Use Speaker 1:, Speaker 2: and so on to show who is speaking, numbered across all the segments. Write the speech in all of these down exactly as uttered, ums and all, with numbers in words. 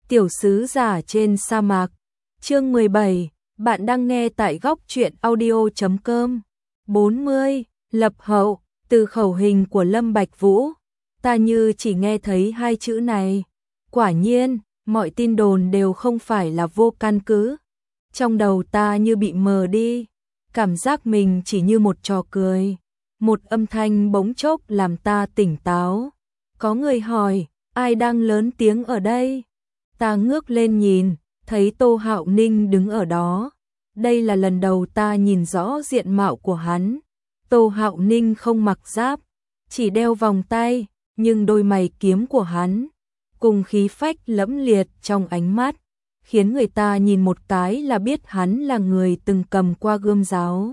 Speaker 1: Tiểu sứ giả trên sa mạc. Chương mười bảy, bạn đang nghe tại góc truyện audio chấm com. bốn mươi, lập hậu, từ khẩu hình của Lâm Bạch Vũ. Ta như chỉ nghe thấy hai chữ này. Quả nhiên, mọi tin đồn đều không phải là vô căn cứ. Trong đầu ta như bị mờ đi, cảm giác mình chỉ như một trò cười. Một âm thanh bỗng chốc làm ta tỉnh táo. Có người hỏi, ai đang lớn tiếng ở đây? Ta ngước lên nhìn, thấy Tô Hạo Ninh đứng ở đó. Đây là lần đầu ta nhìn rõ diện mạo của hắn. Tô Hạo Ninh không mặc giáp, chỉ đeo vòng tay, nhưng đôi mày kiếm của hắn, cùng khí phách lẫm liệt trong ánh mắt, khiến người ta nhìn một cái là biết hắn là người từng cầm qua gươm giáo.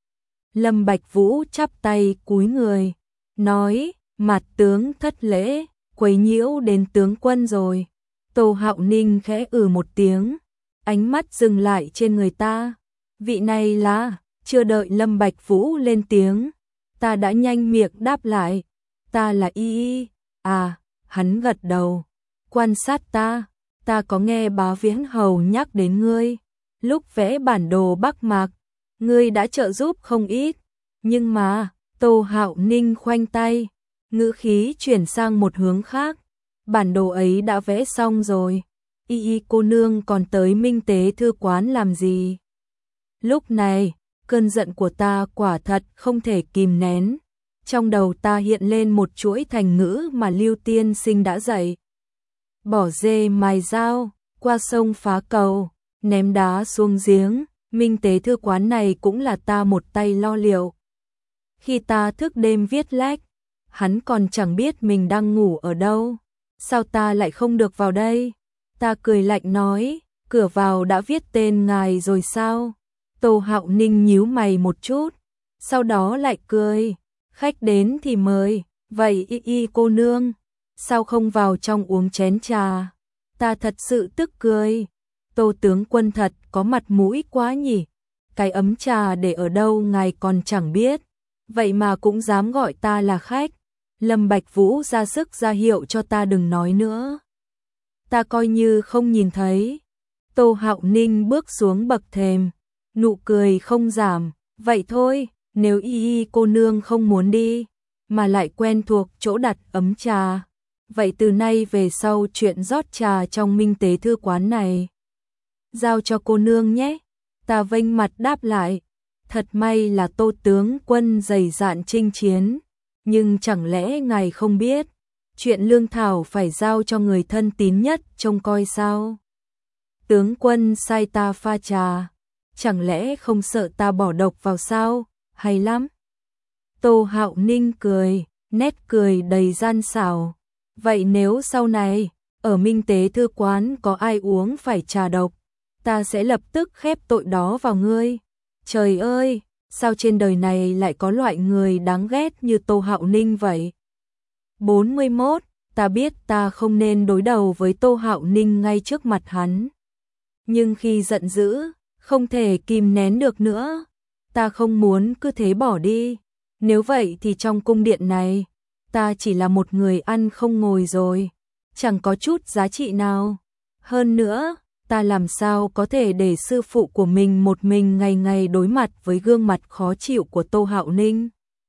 Speaker 1: Lâm Bạch Vũ chắp tay cúi người, nói, mặt tướng thất lễ, quấy nhiễu đến tướng quân rồi. Tô Hạo Ninh khẽ ừ một tiếng, ánh mắt dừng lại trên người ta. Vị này là, chưa đợi Lâm Bạch Vũ lên tiếng, ta đã nhanh miệng đáp lại, ta là Y Y. À, hắn gật đầu, quan sát ta, ta có nghe Bá Viễn Hầu nhắc đến ngươi, lúc vẽ bản đồ Bắc Mạc, ngươi đã trợ giúp không ít, nhưng mà, Tô Hạo Ninh khoanh tay, ngữ khí chuyển sang một hướng khác. Bản đồ ấy đã vẽ xong rồi, Y Y cô nương còn tới Minh Tế Thư Quán làm gì? Lúc này, cơn giận của ta quả thật không thể kìm nén. Trong đầu ta hiện lên một chuỗi thành ngữ mà Lưu Tiên Sinh đã dạy. Bỏ dê mài dao, qua sông phá cầu, ném đá xuống giếng, Minh Tế Thư Quán này cũng là ta một tay lo liệu. Khi ta thức đêm viết lách, hắn còn chẳng biết mình đang ngủ ở đâu. Sao ta lại không được vào đây? Ta cười lạnh nói, cửa vào đã viết tên ngài rồi sao? Tô Hạo Ninh nhíu mày một chút, sau đó lại cười, khách đến thì mời, vậy Y Y cô nương, sao không vào trong uống chén trà? Ta thật sự tức cười, Tô tướng quân thật có mặt mũi quá nhỉ, cái ấm trà để ở đâu ngài còn chẳng biết, vậy mà cũng dám gọi ta là khách. Lâm Bạch Vũ ra sức ra hiệu cho ta đừng nói nữa. Ta coi như không nhìn thấy. Tô Hạo Ninh bước xuống bậc thềm, nụ cười không giảm, vậy thôi, nếu Y Y cô nương không muốn đi, mà lại quen thuộc chỗ đặt ấm trà, vậy từ nay về sau chuyện rót trà trong Minh Tế Thư Quán này, giao cho cô nương nhé. Ta vênh mặt đáp lại, thật may là Tô tướng quân dày dạn chinh chiến. Nhưng chẳng lẽ ngài không biết, chuyện lương thảo phải giao cho người thân tín nhất trông coi sao? Tướng quân sai ta pha trà, chẳng lẽ không sợ ta bỏ độc vào sao? Hay lắm. Tô Hạo Ninh cười, nét cười đầy gian xảo. Vậy nếu sau này, ở Minh Tế Thư Quán có ai uống phải trà độc, ta sẽ lập tức khép tội đó vào ngươi. Trời ơi! Sao trên đời này lại có loại người đáng ghét như Tô Hạo Ninh vậy? bốn mươi mốt, ta biết ta không nên đối đầu với Tô Hạo Ninh ngay trước mặt hắn. Nhưng khi giận dữ, không thể kìm nén được nữa. Ta không muốn cứ thế bỏ đi. Nếu vậy thì trong cung điện này, ta chỉ là một người ăn không ngồi rồi. Chẳng có chút giá trị nào. Hơn nữa, ta làm sao có thể để sư phụ của mình một mình ngày ngày đối mặt với gương mặt khó chịu của Tô Hạo Ninh.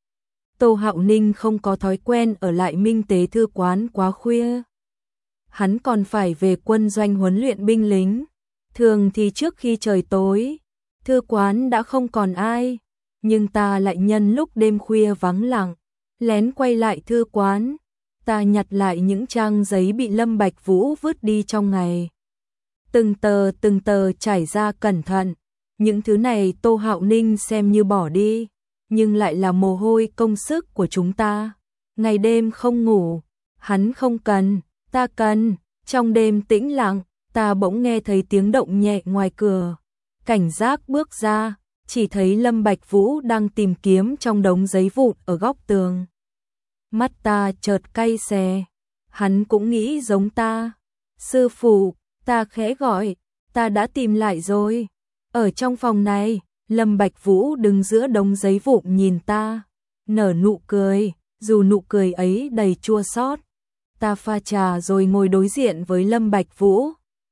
Speaker 1: Tô Hạo Ninh không có thói quen ở lại Minh Tế Thư Quán quá khuya. Hắn còn phải về quân doanh huấn luyện binh lính. Thường thì trước khi trời tối, thư quán đã không còn ai. Nhưng ta lại nhân lúc đêm khuya vắng lặng, lén quay lại thư quán. Ta nhặt lại những trang giấy bị Lâm Bạch Vũ vứt đi trong ngày. Từng tờ từng tờ trải ra cẩn thận, những thứ này Tô Hạo Ninh xem như bỏ đi, nhưng lại là mồ hôi công sức của chúng ta. Ngày đêm không ngủ, hắn không cần, ta cần. Trong đêm tĩnh lặng, ta bỗng nghe thấy tiếng động nhẹ ngoài cửa. Cảnh giác bước ra, chỉ thấy Lâm Bạch Vũ đang tìm kiếm trong đống giấy vụn ở góc tường. Mắt ta chợt cay xè, hắn cũng nghĩ giống ta. Sư phụ, ta khẽ gọi, ta đã tìm lại rồi. Ở trong phòng này, Lâm Bạch Vũ đứng giữa đống giấy vụn nhìn ta, nở nụ cười, dù nụ cười ấy đầy chua xót. Ta pha trà rồi ngồi đối diện với Lâm Bạch Vũ,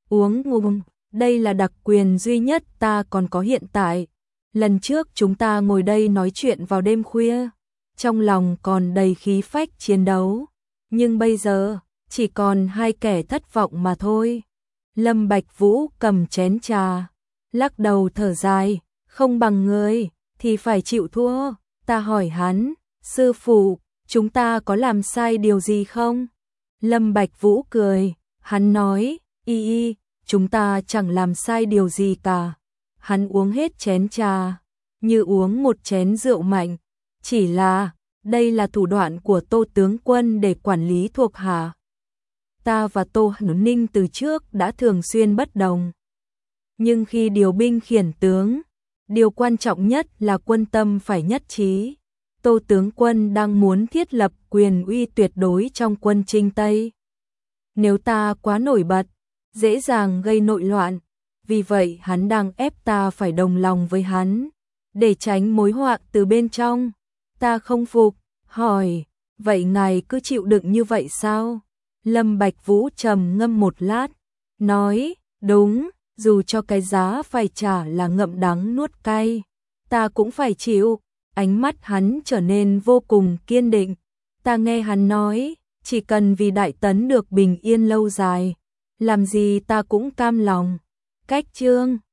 Speaker 1: Uống ngụm, đây là đặc quyền duy nhất ta còn có hiện tại. Lần trước chúng ta ngồi đây nói chuyện vào đêm khuya, trong lòng còn đầy khí phách chiến đấu, nhưng bây giờ chỉ còn hai kẻ thất vọng mà thôi. Lâm Bạch Vũ cầm chén trà, lắc đầu thở dài, không bằng người thì phải chịu thua. Ta hỏi hắn, sư phụ, chúng ta có làm sai điều gì không? Lâm Bạch Vũ cười, hắn nói, y y, chúng ta chẳng làm sai điều gì cả. Hắn uống hết chén trà, như uống một chén rượu mạnh, chỉ là, đây là thủ đoạn của Tô tướng quân để quản lý thuộc hạ. Ta và Tô Ninh từ trước đã thường xuyên bất đồng. Nhưng khi điều binh khiển tướng, điều quan trọng nhất là quân tâm phải nhất trí. Tô tướng quân đang muốn thiết lập quyền uy tuyệt đối trong quân Trinh Tây. Nếu ta quá nổi bật, dễ dàng gây nội loạn, vì vậy hắn đang ép ta phải đồng lòng với hắn, để tránh mối họa từ bên trong. Ta không phục, hỏi, vậy ngài cứ chịu đựng như vậy sao? Lâm Bạch Vũ trầm ngâm một lát, nói, đúng, dù cho cái giá phải trả là ngậm đắng nuốt cay, ta cũng phải chịu. Ánh mắt hắn trở nên vô cùng kiên định. Ta nghe hắn nói, chỉ cần vì Đại Tấn được bình yên lâu dài, làm gì ta cũng cam lòng. Cách chương